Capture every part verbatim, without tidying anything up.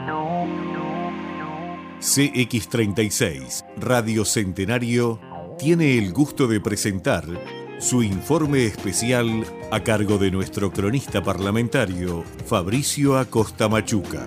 C X treinta y seis, Radio Centenario, tiene el gusto de presentar su informe especial a cargo de nuestro cronista parlamentario, Fabricio Acosta Machuca.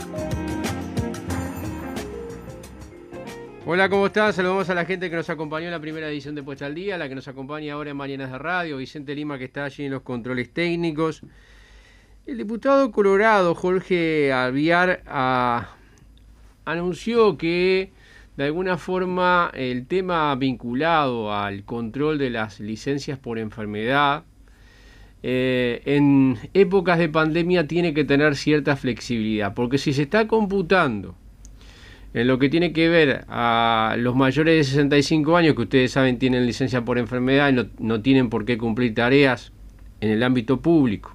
Hola, ¿cómo están? Saludamos a la gente que nos acompañó en la primera edición de Puesta al Día, la que nos acompaña ahora en Mañanas de Radio, Vicente Lima, que está allí en los controles técnicos. El diputado colorado Jorge Alvear a, anunció que de alguna forma el tema vinculado al control de las licencias por enfermedad eh, en épocas de pandemia tiene que tener cierta flexibilidad, porque si se está computando en lo que tiene que ver a los mayores de sesenta y cinco años, que ustedes saben tienen licencia por enfermedad y no, no tienen por qué cumplir tareas en el ámbito público,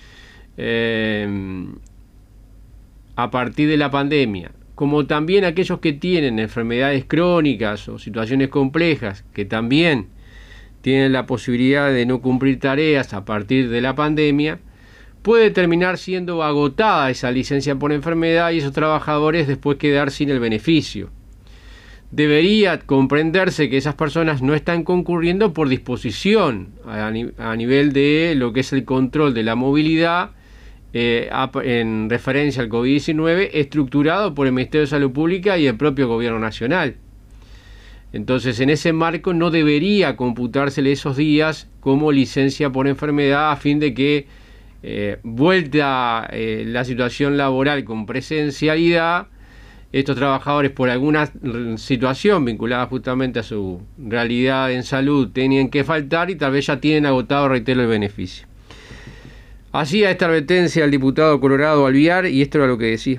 eh, a partir de la pandemia, como también aquellos que tienen enfermedades crónicas o situaciones complejas, que también tienen la posibilidad de no cumplir tareas a partir de la pandemia, puede terminar siendo agotada esa licencia por enfermedad y esos trabajadores después quedar sin el beneficio. Debería comprenderse que esas personas no están concurriendo por disposición a, ni- a nivel de lo que es el control de la movilidad eh, a- en referencia al COVID diecinueve, estructurado por el Ministerio de Salud Pública y el propio Gobierno Nacional. Entonces, en ese marco no debería computársele esos días como licencia por enfermedad a fin de que Eh, vuelta eh, la situación laboral con presencialidad, estos trabajadores por alguna situación vinculada justamente a su realidad en salud tenían que faltar y tal vez ya tienen agotado, reitero, el beneficio. Hacía esta advertencia el diputado colorado Alvear y esto era lo que decía.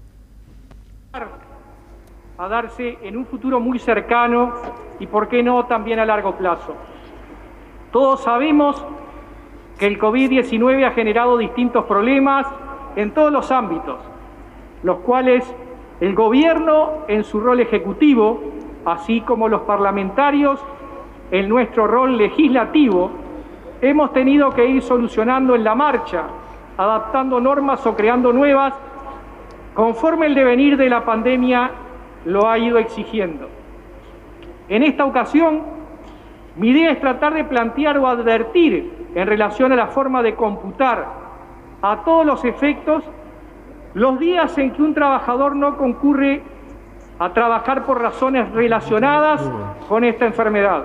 A darse en un futuro muy cercano y por qué no también a largo plazo. Todos sabemos que el COVID diecinueve ha generado distintos problemas en todos los ámbitos, los cuales el gobierno en su rol ejecutivo, así como los parlamentarios en nuestro rol legislativo, hemos tenido que ir solucionando en la marcha, adaptando normas o creando nuevas, conforme el devenir de la pandemia lo ha ido exigiendo. En esta ocasión, mi idea es tratar de plantear o advertir en relación a la forma de computar a todos los efectos los días en que un trabajador no concurre a trabajar por razones relacionadas con esta enfermedad.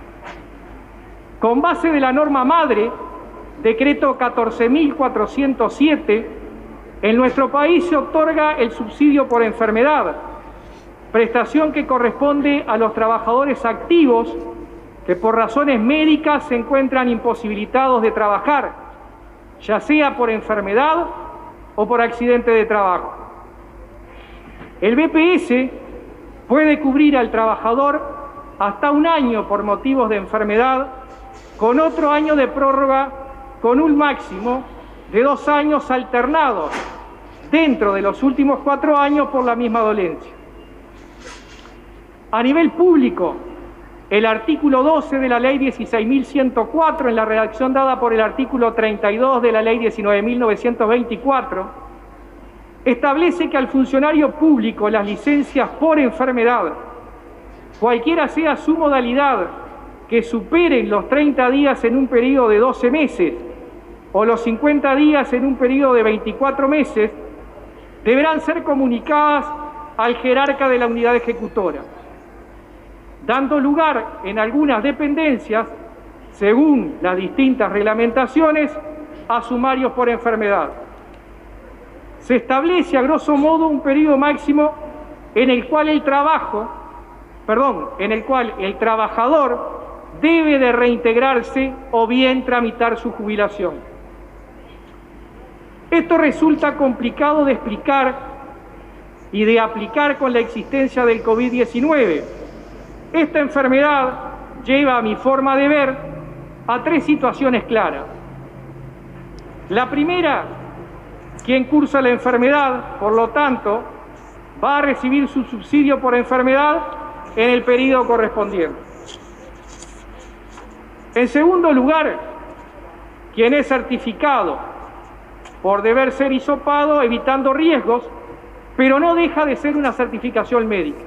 Con base de la norma madre, decreto catorce mil cuatrocientos siete, en nuestro país se otorga el subsidio por enfermedad, prestación que corresponde a los trabajadores activos que por razones médicas se encuentran imposibilitados de trabajar, ya sea por enfermedad o por accidente de trabajo. El B P S puede cubrir al trabajador hasta un año por motivos de enfermedad, con otro año de prórroga, con un máximo de dos años alternados dentro de los últimos cuatro años por la misma dolencia. A nivel público, el artículo doce de la Ley dieciséis mil ciento cuatro, en la redacción dada por el artículo treinta y dos de la Ley diecinueve mil novecientos veinticuatro, establece que al funcionario público las licencias por enfermedad, cualquiera sea su modalidad, que superen los treinta días en un periodo de doce meses o los cincuenta días en un periodo de veinticuatro meses, deberán ser comunicadas al jerarca de la unidad ejecutora, dando lugar en algunas dependencias, según las distintas reglamentaciones, a sumarios por enfermedad. Se establece a grosso modo un periodo máximo en el cual el trabajo, perdón, en el cual el trabajador debe de reintegrarse o bien tramitar su jubilación. Esto resulta complicado de explicar y de aplicar con la existencia del COVID diecinueve. Esta enfermedad lleva, a mi forma de ver, a tres situaciones claras. La primera, quien cursa la enfermedad, por lo tanto, va a recibir su subsidio por enfermedad en el periodo correspondiente. En segundo lugar, quien es certificado por deber ser hisopado, evitando riesgos, pero no deja de ser una certificación médica.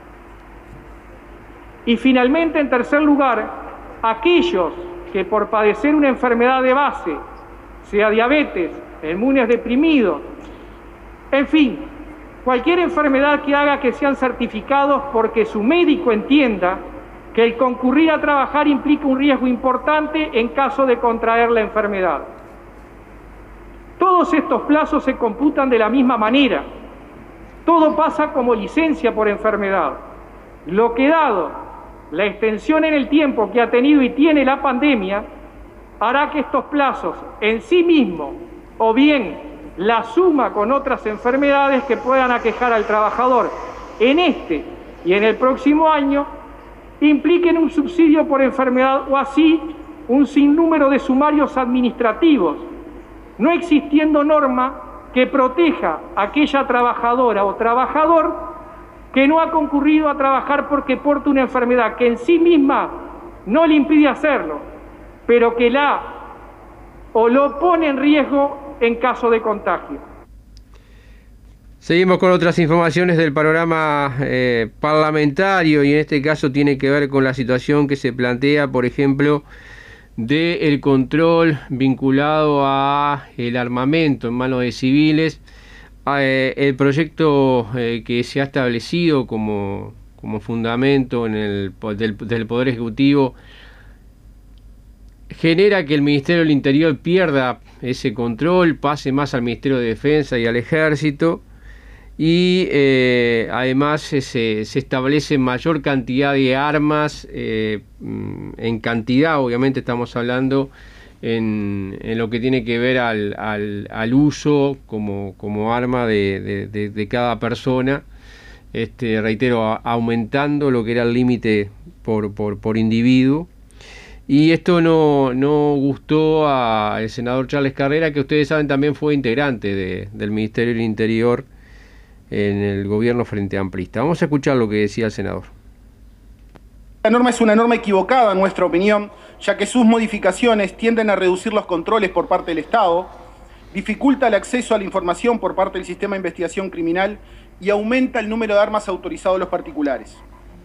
Y finalmente, en tercer lugar, aquellos que por padecer una enfermedad de base, sea diabetes, inmunes deprimidos, en fin, cualquier enfermedad que haga que sean certificados porque su médico entienda que el concurrir a trabajar implica un riesgo importante en caso de contraer la enfermedad. Todos estos plazos se computan de la misma manera. Todo pasa como licencia por enfermedad. Lo que, dado la extensión en el tiempo que ha tenido y tiene la pandemia, hará que estos plazos en sí mismos, o bien la suma con otras enfermedades que puedan aquejar al trabajador en este y en el próximo año, impliquen un subsidio por enfermedad o así un sinnúmero de sumarios administrativos, no existiendo norma que proteja a aquella trabajadora o trabajador que no ha concurrido a trabajar porque porta una enfermedad que en sí misma no le impide hacerlo, pero que la o lo pone en riesgo en caso de contagio. Seguimos con otras informaciones del panorama eh, parlamentario, y en este caso tiene que ver con la situación que se plantea, por ejemplo, del control vinculado a el armamento en manos de civiles. Eh, el proyecto eh, que se ha establecido como, como fundamento en el, del, del Poder Ejecutivo genera que el Ministerio del Interior pierda ese control, pase más al Ministerio de Defensa y al Ejército, y eh, además se, se establece mayor cantidad de armas, eh, en cantidad, obviamente estamos hablando en, en lo que tiene que ver al, al, al uso como, como arma de, de, de, de cada persona, este, reitero, a, aumentando lo que era el límite por, por, por individuo. Y esto no, no gustó al senador Charles Carrera, que ustedes saben también fue integrante de, del Ministerio del Interior en el gobierno frente amplista. Vamos a escuchar lo que decía el senador. La norma es una norma equivocada, en nuestra opinión, ya que sus modificaciones tienden a reducir los controles por parte del Estado, dificulta el acceso a la información por parte del sistema de investigación criminal y aumenta el número de armas autorizadas a los particulares.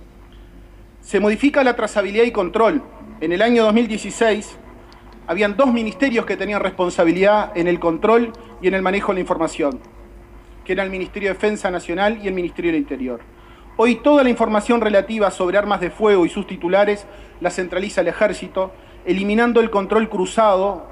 Se modifica la trazabilidad y control. En el año dos mil dieciséis, habían dos ministerios que tenían responsabilidad en el control y en el manejo de la información, que era el Ministerio de Defensa Nacional y el Ministerio del Interior. Hoy toda la información relativa sobre armas de fuego y sus titulares la centraliza el Ejército, eliminando el control cruzado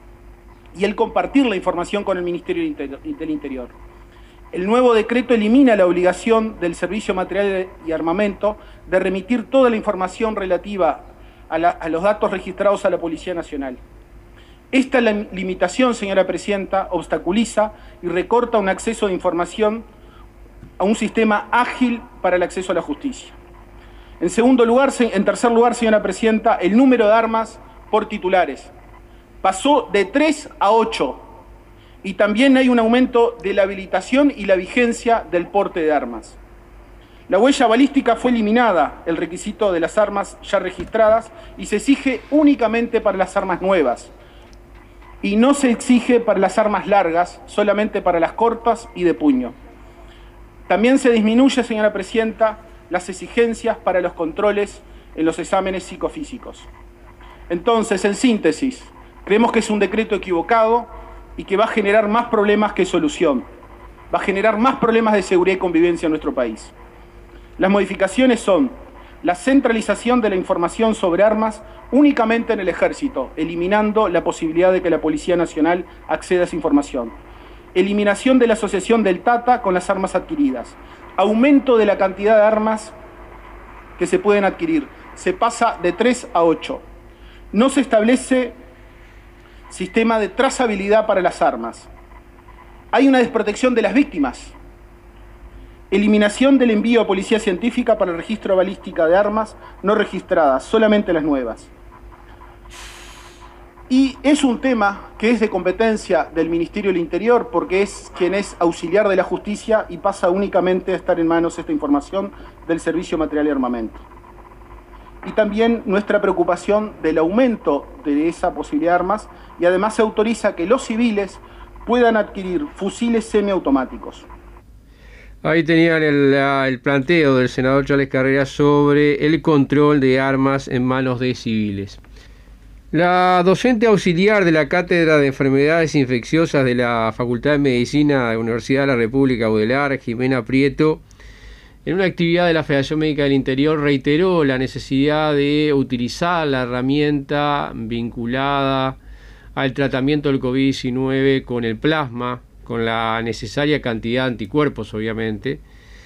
y el compartir la información con el Ministerio del Interior. El nuevo decreto elimina la obligación del Servicio Material y Armamento de remitir toda la información relativa a, la, a los datos registrados a la Policía Nacional. Esta limitación, señora Presidenta, obstaculiza y recorta un acceso de información a un sistema ágil para el acceso a la justicia. En segundo lugar, en tercer lugar, señora Presidenta, el número de armas por titulares pasó de tres a ocho, y también hay un aumento de la habilitación y la vigencia del porte de armas. La huella balística fue eliminada, el requisito de las armas ya registradas, y se exige únicamente para las armas nuevas, y no se exige para las armas largas, solamente para las cortas y de puño. También se disminuye, señora Presidenta, las exigencias para los controles en los exámenes psicofísicos. Entonces, en síntesis, creemos que es un decreto equivocado y que va a generar más problemas que solución. Va a generar más problemas de seguridad y convivencia en nuestro país. Las modificaciones son la centralización de la información sobre armas únicamente en el Ejército, eliminando la posibilidad de que la Policía Nacional acceda a esa información. Eliminación de la asociación del Tata con las armas adquiridas. Aumento de la cantidad de armas que se pueden adquirir. Se pasa de tres a ocho. No se establece sistema de trazabilidad para las armas. Hay una desprotección de las víctimas. Eliminación del envío a policía científica para el registro balística de armas no registradas, solamente las nuevas. Y es un tema que es de competencia del Ministerio del Interior, porque es quien es auxiliar de la justicia y pasa únicamente a estar en manos esta información del Servicio Material y Armamento. Y también nuestra preocupación del aumento de esa posibilidad de armas, y además se autoriza que los civiles puedan adquirir fusiles semiautomáticos. Ahí tenían el, el planteo del senador Charles Carreras sobre el control de armas en manos de civiles. La docente auxiliar de la Cátedra de Enfermedades Infecciosas de la Facultad de Medicina de la Universidad de la República Baudelaire, Jimena Prieto, en una actividad de la Federación Médica del Interior, reiteró la necesidad de utilizar la herramienta vinculada al tratamiento del COVID diecinueve con el plasma, con la necesaria cantidad de anticuerpos, obviamente,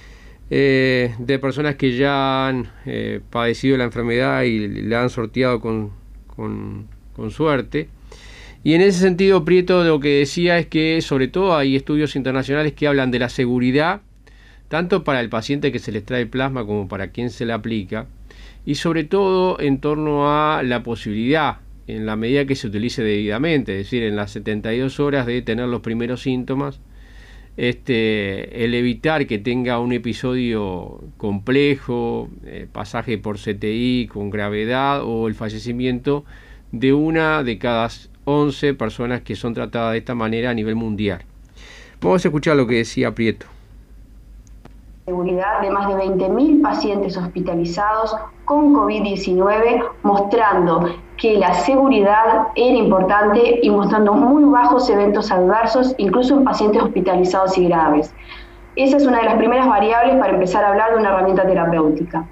eh, de personas que ya han eh, padecido la enfermedad y la han sorteado con, con, con suerte. Y en ese sentido, Prieto lo que decía es que, sobre todo, hay estudios internacionales que hablan de la seguridad, tanto para el paciente que se le extrae plasma como para quien se le aplica, y sobre todo en torno a la posibilidad, en la medida que se utilice debidamente, es decir, en las setenta y dos horas de tener los primeros síntomas, este, el evitar que tenga un episodio complejo, eh, pasaje por C T I con gravedad o el fallecimiento de una de cada once personas que son tratadas de esta manera a nivel mundial. Vamos a escuchar lo que decía Prieto. Seguridad de más de veinte mil pacientes hospitalizados con COVID diecinueve, mostrando que la seguridad era importante y mostrando muy bajos eventos adversos, incluso en pacientes hospitalizados y graves. Esa es una de las primeras variables para empezar a hablar de una herramienta terapéutica.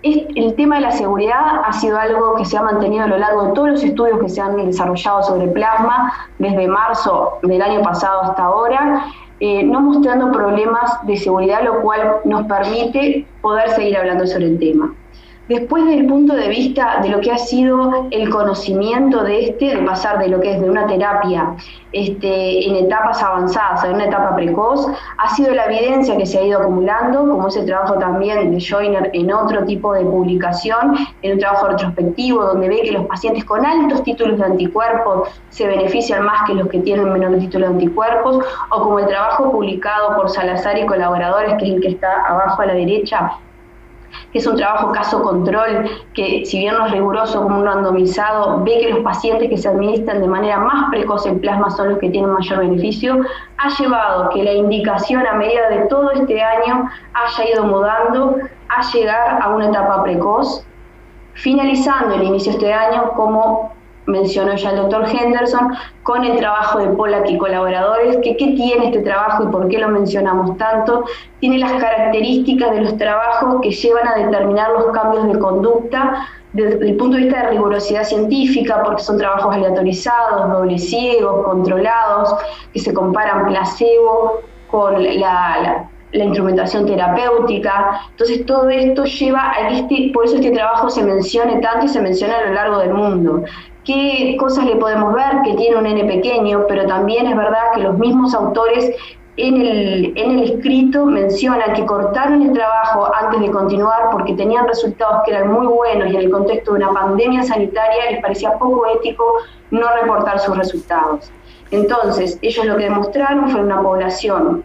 El tema de la seguridad ha sido algo que se ha mantenido a lo largo de todos los estudios que se han desarrollado sobre plasma, desde marzo del año pasado hasta ahora, Eh, no mostrando problemas de seguridad, lo cual nos permite poder seguir hablando sobre el tema. Después del punto de vista de lo que ha sido el conocimiento de este, de pasar de lo que es de una terapia este, en etapas avanzadas a una etapa precoz, ha sido la evidencia que se ha ido acumulando, como ese trabajo también de Joyner en otro tipo de publicación, en un trabajo retrospectivo, donde ve que los pacientes con altos títulos de anticuerpos se benefician más que los que tienen menores títulos de anticuerpos, o como el trabajo publicado por Salazar y colaboradores, que es el que está abajo a la derecha, que es un trabajo caso control, que si bien no es riguroso como un randomizado, ve que los pacientes que se administran de manera más precoz en plasma son los que tienen mayor beneficio, ha llevado que la indicación a medida de todo este año haya ido mudando a llegar a una etapa precoz, finalizando el inicio de este año, como mencionó ya el doctor Henderson, con el trabajo de Pollack y colaboradores, que qué tiene este trabajo y por qué lo mencionamos tanto. Tiene las características de los trabajos que llevan a determinar los cambios de conducta desde el punto de vista de rigurosidad científica, porque son trabajos aleatorizados, doble ciegos, controlados, que se comparan placebo con la, la la instrumentación terapéutica. Entonces todo esto lleva a este, por eso este trabajo se mencione tanto y se menciona a lo largo del mundo. ¿Qué cosas le podemos ver? Que tiene un N pequeño, pero también es verdad que los mismos autores en el, en el escrito mencionan que cortaron el trabajo antes de continuar porque tenían resultados que eran muy buenos y en el contexto de una pandemia sanitaria les parecía poco ético no reportar sus resultados. Entonces, ellos lo que demostraron fue una población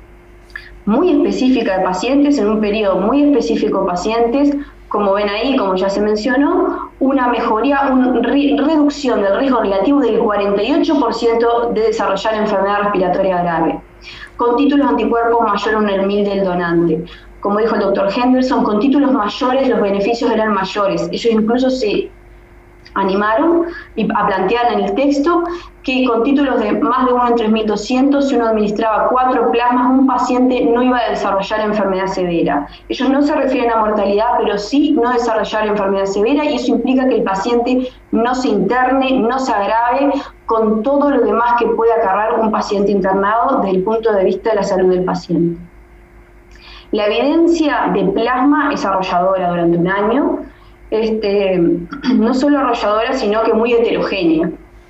muy específica de pacientes, en un periodo muy específico de pacientes, como ven ahí, como ya se mencionó, una mejoría, una re reducción del riesgo relativo del cuarenta y ocho por ciento de desarrollar enfermedad respiratoria grave, con títulos anticuerpos mayor a un mil del donante. Como dijo el doctor Henderson, con títulos mayores los beneficios eran mayores. Ellos incluso se animaron a plantear en el texto que con títulos de más de uno en tres mil doscientos, si uno administraba cuatro plasmas, un paciente no iba a desarrollar enfermedad severa. Ellos no se refieren a mortalidad, pero sí no desarrollar enfermedad severa, y eso implica que el paciente no se interne, no se agrave con todo lo demás que puede acarrear un paciente internado desde el punto de vista de la salud del paciente. La evidencia de plasma es arrolladora durante un año, este, no solo arrolladora, sino que muy heterogénea.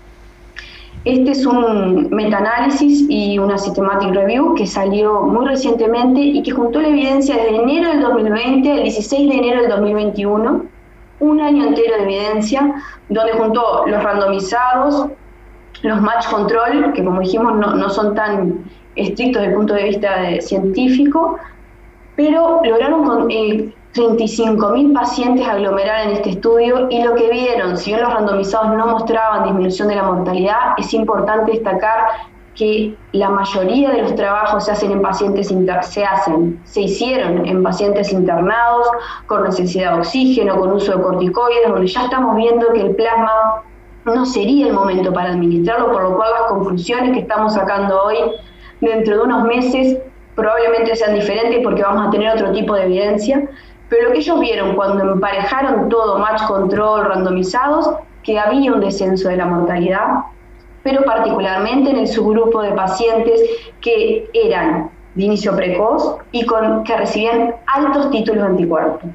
Este es un metaanálisis y una systematic review que salió muy recientemente y que juntó la evidencia desde enero del dos mil veinte al dieciséis de enero del dos mil veintiuno, un año entero de evidencia, donde juntó los randomizados, los match control, que como dijimos no, no son tan estrictos desde el punto de vista de científico, pero lograron con, eh, treinta y cinco mil pacientes aglomerar en este estudio, y lo que vieron, si bien los randomizados no mostraban disminución de la mortalidad, es importante destacar que la mayoría de los trabajos se hacen en pacientes inter- se hacen, se hicieron en pacientes internados con necesidad de oxígeno, con uso de corticoides, donde ya estamos viendo que el plasma no sería el momento para administrarlo, por lo cual las conclusiones que estamos sacando hoy, dentro de unos meses, probablemente sean diferentes porque vamos a tener otro tipo de evidencia. Pero lo que ellos vieron cuando emparejaron todo, match control, randomizados, que había un descenso de la mortalidad, pero particularmente en el subgrupo de pacientes que eran de inicio precoz y con, que recibían altos títulos de anticuerpos.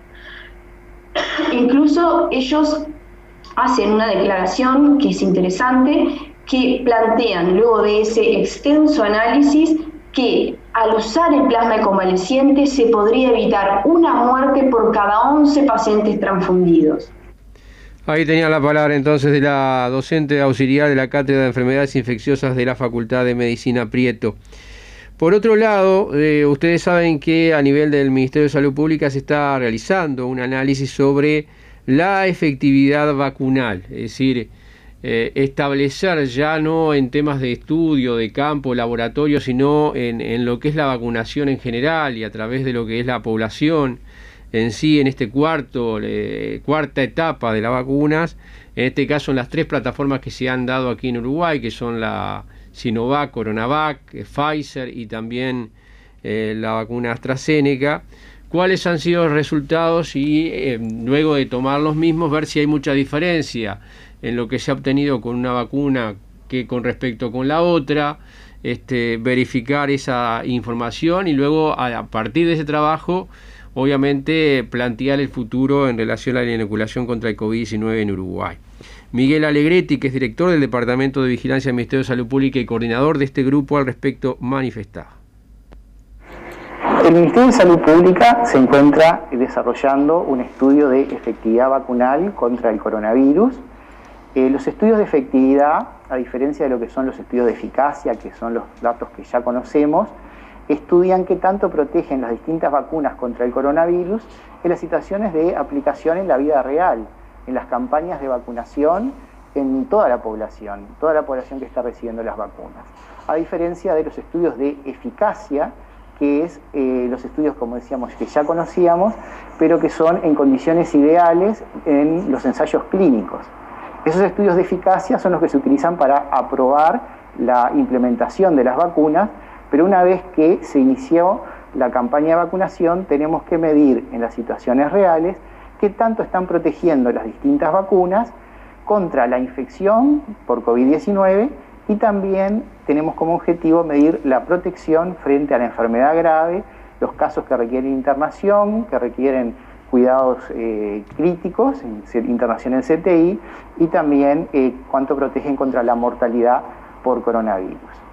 Incluso ellos hacen una declaración que es interesante, que plantean luego de ese extenso análisis que al usar el plasma de convaleciente se podría evitar una muerte por cada once pacientes transfundidos. Ahí tenía la palabra entonces de la docente auxiliar de la Cátedra de Enfermedades Infecciosas de la Facultad de Medicina Prieto. Por otro lado, eh, ustedes saben que a nivel del Ministerio de Salud Pública se está realizando un análisis sobre la efectividad vacunal, es decir, eh, establecer ya no en temas de estudio, de campo, laboratorio, sino en, en lo que es la vacunación en general y a través de lo que es la población en sí, en este cuarto, eh, cuarta etapa de las vacunas, en este caso en las tres plataformas que se han dado aquí en Uruguay, que son la Sinovac, Coronavac, eh, Pfizer y también eh, la vacuna AstraZeneca. ¿Cuáles han sido los resultados? Y eh, luego de tomar los mismos, ver si hay mucha diferencia en lo que se ha obtenido con una vacuna que con respecto con la otra, este, verificar esa información y luego a, a partir de ese trabajo, obviamente plantear el futuro en relación a la inoculación contra el COVID diecinueve en Uruguay. Miguel Alegretti, que es director del Departamento de Vigilancia del Ministerio de Salud Pública y coordinador de este grupo al respecto, manifestaba. El Ministerio de Salud Pública se encuentra desarrollando un estudio de efectividad vacunal contra el coronavirus. Eh, los estudios de efectividad, a diferencia de lo que son los estudios de eficacia, que son los datos que ya conocemos, estudian qué tanto protegen las distintas vacunas contra el coronavirus en las situaciones de aplicación en la vida real, en las campañas de vacunación en toda la población, toda la población que está recibiendo las vacunas. A diferencia de los estudios de eficacia, que es eh, los estudios, como decíamos, que ya conocíamos, pero que son en condiciones ideales en los ensayos clínicos. Esos estudios de eficacia son los que se utilizan para aprobar la implementación de las vacunas, pero una vez que se inició la campaña de vacunación, tenemos que medir en las situaciones reales qué tanto están protegiendo las distintas vacunas contra la infección por COVID diecinueve y también tenemos como objetivo medir la protección frente a la enfermedad grave, los casos que requieren internación, que requieren cuidados eh, críticos, internación en C T I, y también eh, cuánto protegen contra la mortalidad por coronavirus.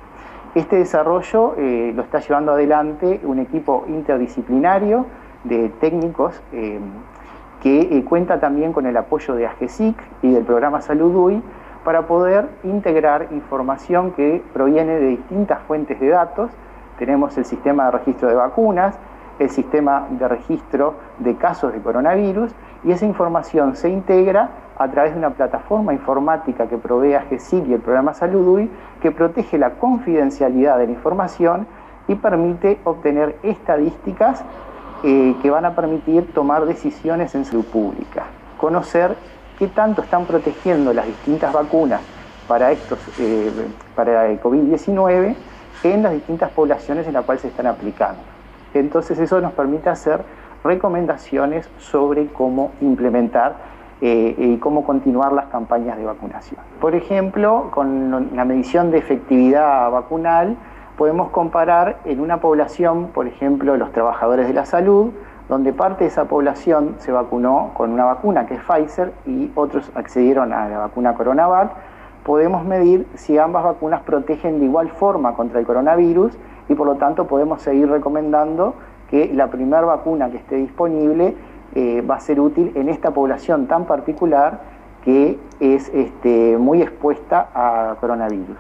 Este desarrollo eh, lo está llevando adelante un equipo interdisciplinario de técnicos eh, que eh, cuenta también con el apoyo de AGESIC y del programa Salud U I para poder integrar información que proviene de distintas fuentes de datos. Tenemos el sistema de registro de vacunas, el sistema de registro de casos de coronavirus, y esa información se integra a través de una plataforma informática que provee AGESIC y el programa Salud U I, que protege la confidencialidad de la información y permite obtener estadísticas eh, que van a permitir tomar decisiones en salud pública, conocer qué tanto están protegiendo las distintas vacunas para, estos, eh, para el COVID diecinueve en las distintas poblaciones en las cuales se están aplicando. Entonces eso nos permite hacer recomendaciones sobre cómo implementar eh, y cómo continuar las campañas de vacunación. Por ejemplo, con la medición de efectividad vacunal podemos comparar en una población, por ejemplo, los trabajadores de la salud, donde parte de esa población se vacunó con una vacuna que es Pfizer y otros accedieron a la vacuna Coronavac. Podemos medir si ambas vacunas protegen de igual forma contra el coronavirus y por lo tanto podemos seguir recomendando que la primera vacuna que esté disponible eh, va a ser útil en esta población tan particular que es este, muy expuesta a coronavirus.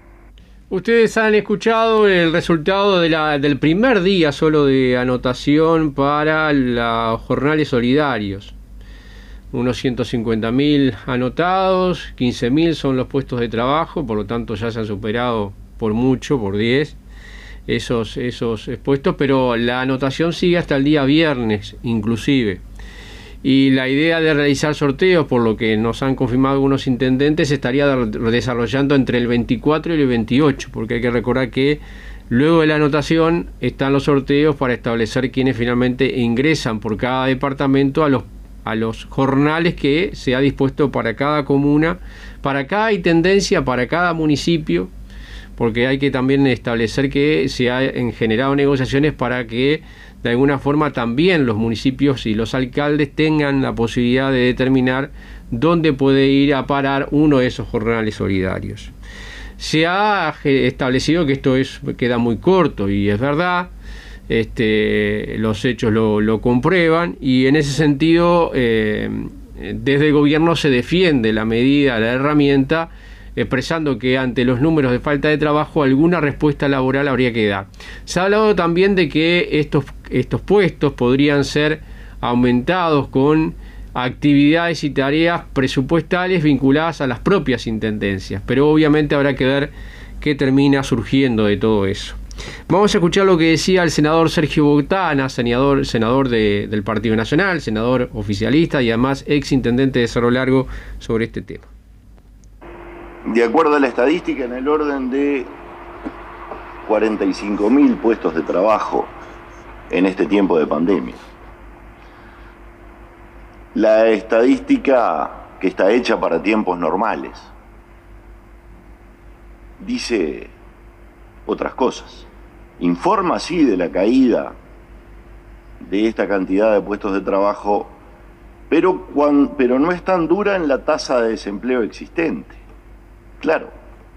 Ustedes han escuchado el resultado de la, del primer día solo de anotación para los jornales solidarios. Unos ciento cincuenta mil anotados, quince mil son los puestos de trabajo, por lo tanto ya se han superado por mucho, por diez, esos, esos puestos, pero la anotación sigue hasta el día viernes inclusive. Y la idea de realizar sorteos, por lo que nos han confirmado algunos intendentes, se estaría desarrollando entre el veinticuatro y el veintiocho, porque hay que recordar que luego de la anotación están los sorteos para establecer quienes finalmente ingresan por cada departamento a los, a los jornales que se ha dispuesto para cada comuna, para cada intendencia, para cada municipio, porque hay que también establecer que se han generado negociaciones para que de alguna forma también los municipios y los alcaldes tengan la posibilidad de determinar dónde puede ir a parar uno de esos jornales solidarios. Se ha establecido que esto es, queda muy corto, y es verdad, este, los hechos lo, lo comprueban, y en ese sentido eh, desde el gobierno se defiende la medida, la herramienta, expresando que ante los números de falta de trabajo alguna respuesta laboral habría que dar. Se ha hablado también de que estos, estos puestos podrían ser aumentados con actividades y tareas presupuestales vinculadas a las propias intendencias, pero obviamente habrá que ver qué termina surgiendo de todo eso. Vamos a escuchar lo que decía el senador Sergio Bogtana, senador, senador de, del Partido Nacional, senador oficialista y además ex intendente de Cerro Largo, sobre este tema. De acuerdo a la estadística, en el orden de cuarenta y cinco mil puestos de trabajo en este tiempo de pandemia. La estadística, que está hecha para tiempos normales, dice otras cosas. Informa, sí, de la caída de esta cantidad de puestos de trabajo, pero, cuando, pero no es tan dura en la tasa de desempleo existente. Claro,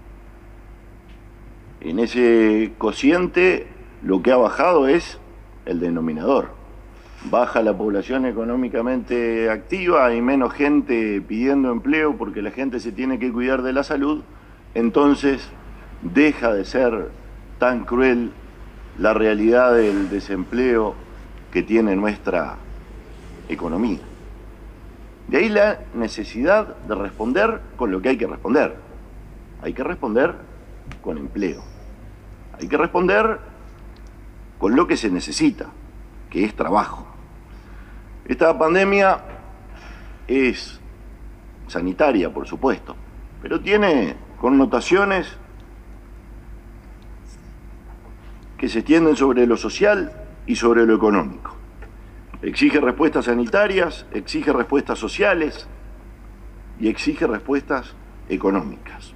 en ese cociente lo que ha bajado es el denominador. Baja la población económicamente activa, hay menos gente pidiendo empleo porque la gente se tiene que cuidar de la salud, entonces deja de ser tan cruel la realidad del desempleo que tiene nuestra economía. De ahí la necesidad de responder con lo que hay que responder. Hay que responder con empleo. Hay que responder con lo que se necesita, que es trabajo. Esta pandemia es sanitaria, por supuesto, pero tiene connotaciones que se extienden sobre lo social y sobre lo económico. Exige respuestas sanitarias, exige respuestas sociales y exige respuestas económicas.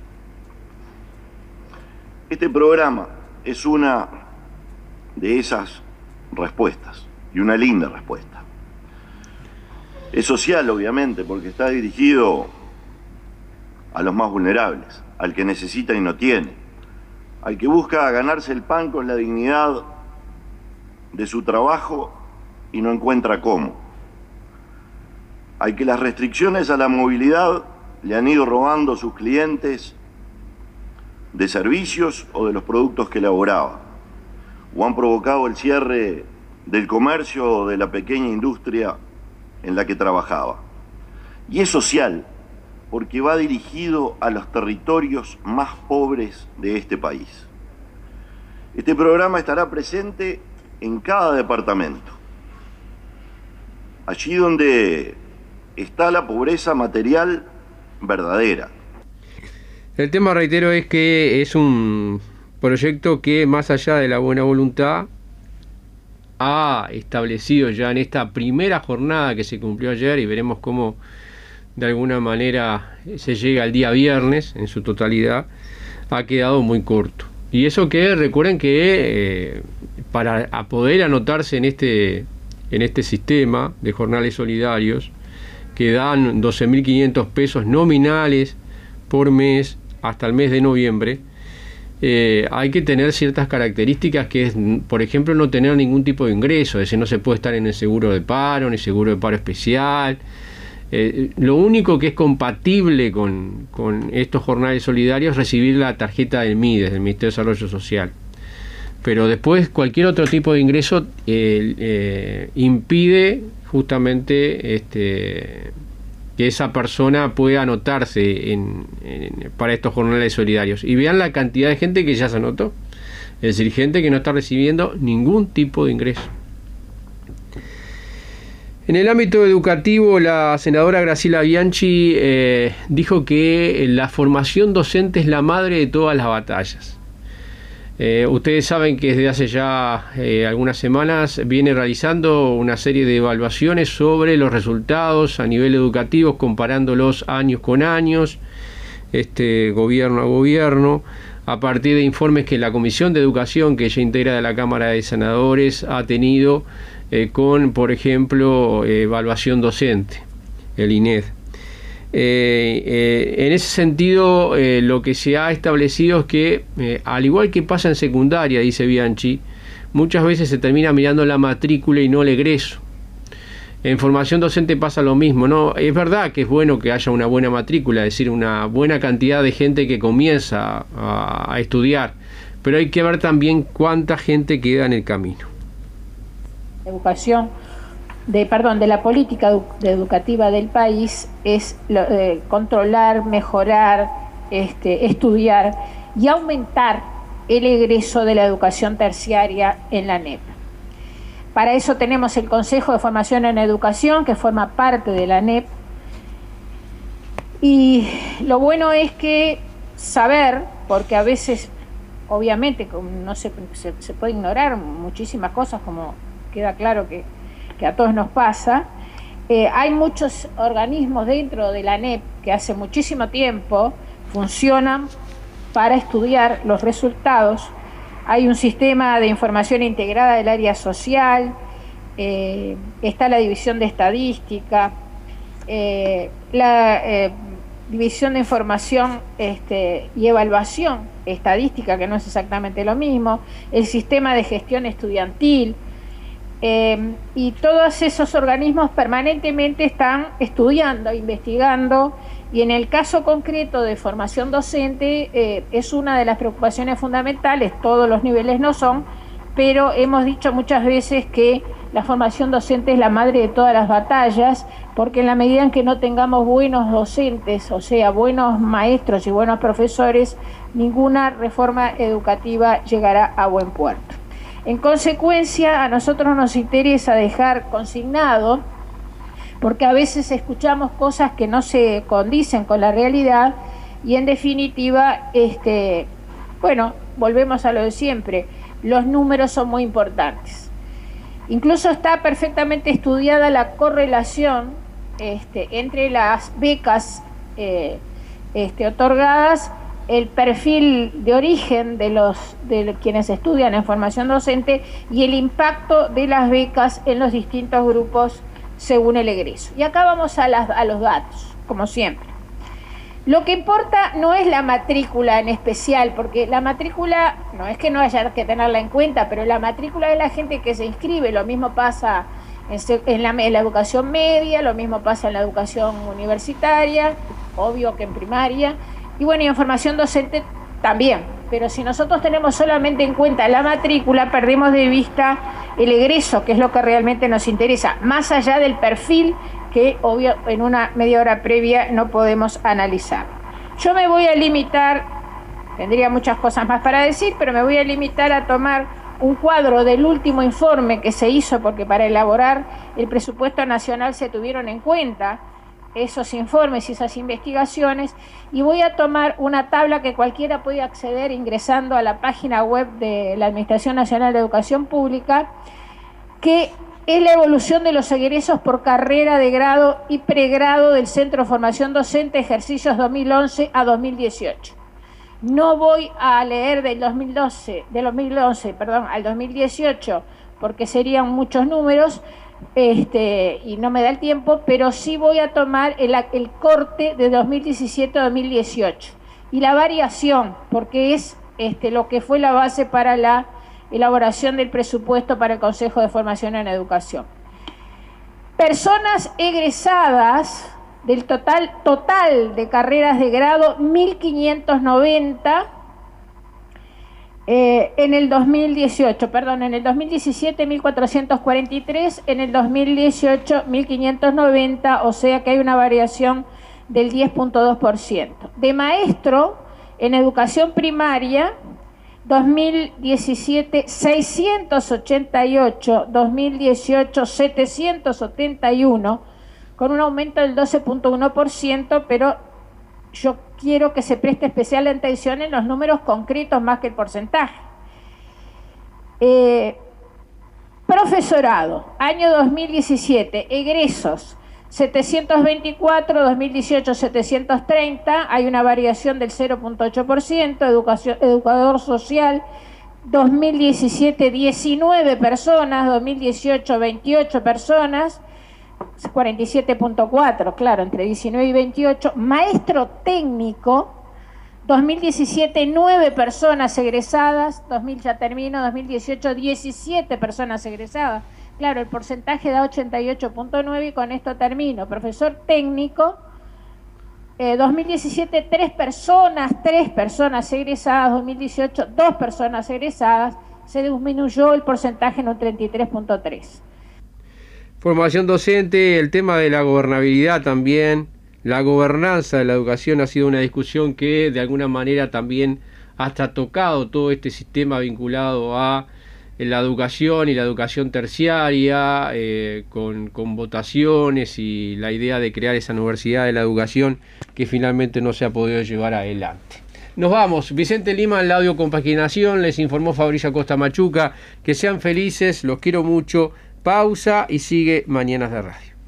Este programa es una de esas respuestas, y una linda respuesta. Es social, obviamente, porque está dirigido a los más vulnerables, al que necesita y no tiene, al que busca ganarse el pan con la dignidad de su trabajo y no encuentra cómo, al que las restricciones a la movilidad le han ido robando sus clientes de servicios o de los productos que elaboraba, o han provocado el cierre del comercio o de la pequeña industria en la que trabajaba. Y es social porque va dirigido a los territorios más pobres de este país. Este programa estará presente en cada departamento, allí donde está la pobreza material verdadera. El tema, reitero, es que es un proyecto que, más allá de la buena voluntad, ha establecido ya en esta primera jornada que se cumplió ayer, y veremos cómo de alguna manera se llega al día viernes en su totalidad, ha quedado muy corto. Y eso que recuerden que eh, para poder anotarse en este, en este sistema de jornales solidarios, que dan doce mil quinientos pesos nominales por mes hasta el mes de noviembre, eh, hay que tener ciertas características, que es, por ejemplo, no tener ningún tipo de ingreso, es decir, no se puede estar en el seguro de paro, ni seguro de paro especial. Eh, lo único que es compatible con, con estos jornales solidarios es recibir la tarjeta del MIDES, del Ministerio de Desarrollo Social. Pero después cualquier otro tipo de ingreso eh, eh, impide justamente este, que esa persona pueda anotarse en, en, para estos jornales solidarios. Y vean la cantidad de gente que ya se anotó. Es decir, gente que no está recibiendo ningún tipo de ingreso. En el ámbito educativo, la senadora Graciela Bianchi eh, dijo que la formación docente es la madre de todas las batallas. Eh, ustedes saben que desde hace ya eh, algunas semanas viene realizando una serie de evaluaciones sobre los resultados a nivel educativo, comparándolos años con años, este, gobierno a gobierno, a partir de informes que la Comisión de Educación, que ella integra de la Cámara de Senadores, ha tenido eh, con, por ejemplo, eh, evaluación docente, el I N E D. Eh, eh, en ese sentido, eh, lo que se ha establecido es que, eh, al igual que pasa en secundaria, dice Bianchi, muchas veces se termina mirando la matrícula y no el egreso. En formación docente pasa lo mismo, ¿no? Es verdad que es bueno que haya una buena matrícula, es decir, una buena cantidad de gente que comienza a, a estudiar, pero hay que ver también cuánta gente queda en el camino. Educación, de perdón, de la política edu de educativa del país es lo, eh, controlar, mejorar, este, estudiar y aumentar el egreso de la educación terciaria en la N E P. Para eso tenemos el Consejo de Formación en Educación, que forma parte de la N E P. Y lo bueno es que saber, porque a veces, obviamente, no se, se, se puede ignorar muchísimas cosas, como queda claro que, que a todos nos pasa. Eh, hay muchos organismos dentro de la N E P que hace muchísimo tiempo funcionan para estudiar los resultados. Hay un sistema de información integrada del área social, eh, está la división de estadística, eh, la eh, división de información este, y evaluación estadística, que no es exactamente lo mismo, el sistema de gestión estudiantil, eh, y todos esos organismos permanentemente están estudiando, investigando. Y en el caso concreto de formación docente, eh, es una de las preocupaciones fundamentales. Todos los niveles no son, pero hemos dicho muchas veces que la formación docente es la madre de todas las batallas, porque en la medida en que no tengamos buenos docentes, o sea, buenos maestros y buenos profesores, ninguna reforma educativa llegará a buen puerto. En consecuencia, a nosotros nos interesa dejar consignado, porque a veces escuchamos cosas que no se condicen con la realidad y en definitiva, este, bueno, volvemos a lo de siempre, los números son muy importantes. Incluso está perfectamente estudiada la correlación este, entre las becas eh, este, otorgadas, el perfil de origen de los de quienes estudian en formación docente y el impacto de las becas en los distintos grupos según el egreso. Y acá vamos a, las, a los datos, como siempre. Lo que importa no es la matrícula en especial, porque la matrícula, no es que no haya que tenerla en cuenta, pero la matrícula de la gente que se inscribe, lo mismo pasa en, en, la, en la educación media, lo mismo pasa en la educación universitaria, obvio que en primaria, y bueno, y en formación docente también. Pero si nosotros tenemos solamente en cuenta la matrícula, perdemos de vista el egreso, que es lo que realmente nos interesa, más allá del perfil que, obvio, en una media hora previa no podemos analizar. Yo me voy a limitar, tendría muchas cosas más para decir, pero me voy a limitar a tomar un cuadro del último informe que se hizo, porque para elaborar el presupuesto nacional se tuvieron en cuenta esos informes y esas investigaciones, y voy a tomar una tabla que cualquiera puede acceder ingresando a la página web de la Administración Nacional de Educación Pública, que es la evolución de los egresos por carrera de grado y pregrado del Centro de Formación Docente, ejercicios dos mil once a dos mil dieciocho. No voy a leer del dos mil doce, del dos mil once, perdón, al dos mil dieciocho, porque serían muchos números, Este, y no me da el tiempo, pero sí voy a tomar el, el corte de dos mil diecisiete a dos mil dieciocho y la variación, porque es este, lo que fue la base para la elaboración del presupuesto para el Consejo de Formación en Educación. Personas egresadas del total, total de carreras de grado, mil quinientos noventa, Eh, en el dos mil dieciocho, perdón, en el dos mil diecisiete mil cuatrocientos cuarenta y tres, en el dos mil dieciocho mil quinientos noventa, o sea que hay una variación del diez punto dos por ciento. De maestro, en educación primaria, dos mil diecisiete seiscientos ochenta y ocho, dos mil dieciocho setecientos setenta y uno, con un aumento del doce punto uno por ciento, pero yo quiero que se preste especial atención en los números concretos más que el porcentaje. Eh, profesorado, año dos mil diecisiete, egresos, setecientos veinticuatro, dos mil dieciocho setecientos treinta, hay una variación del cero punto ocho por ciento, educación, educador social, dos mil diecisiete diecinueve personas, dos mil dieciocho veintiocho personas, cuarenta y siete punto cuatro, claro, entre diecinueve y veintiocho. Maestro técnico, dos mil diecisiete nueve personas egresadas, dos mil ya termino, dos mil dieciocho diecisiete personas egresadas. Claro, el porcentaje da ochenta y ocho punto nueve y con esto termino. Profesor técnico, eh, dos mil diecisiete tres personas, tres personas egresadas, dos mil dieciocho dos personas egresadas, se disminuyó el porcentaje en un treinta y tres punto tres. Formación docente, el tema de la gobernabilidad también, la gobernanza de la educación ha sido una discusión que de alguna manera también hasta tocado todo este sistema vinculado a la educación y la educación terciaria, eh, con, con votaciones y la idea de crear esa universidad de la educación que finalmente no se ha podido llevar adelante. Nos vamos. Vicente Lima en la audio compaginación, les informó Fabricio Acosta Machuca. Que sean felices, los quiero mucho. Pausa y sigue Mañanas de Radio.